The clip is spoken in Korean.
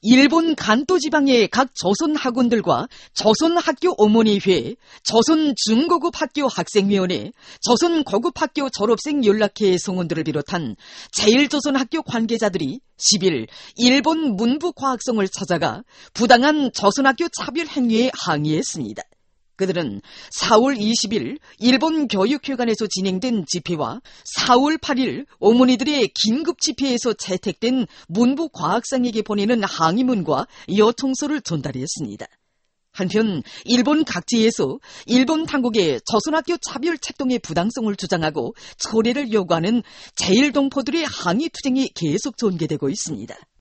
일본 간도 지방의 각 조선 학원들과 조선 학교 어머니회, 조선 중고급 학교 학생위원회, 조선 고급 학교 졸업생 연락회 성원들을 비롯한 제1조선 학교 관계자들이 10일 일본 문부과학성을 찾아가 부당한 조선학교 차별 행위에 항의했습니다. 그들은 4월 20일 일본 교육회관에서 진행된 집회와 4월 8일 어머니들의 긴급 집회에서 채택된 문부과학상에게 보내는 항의문과 요청서를 전달했습니다. 한편 일본 각지에서 일본 당국의 조선학교 차별 책동의 부당성을 주장하고 처리를 요구하는 제1동포들의 항의 투쟁이 계속 전개되고 있습니다.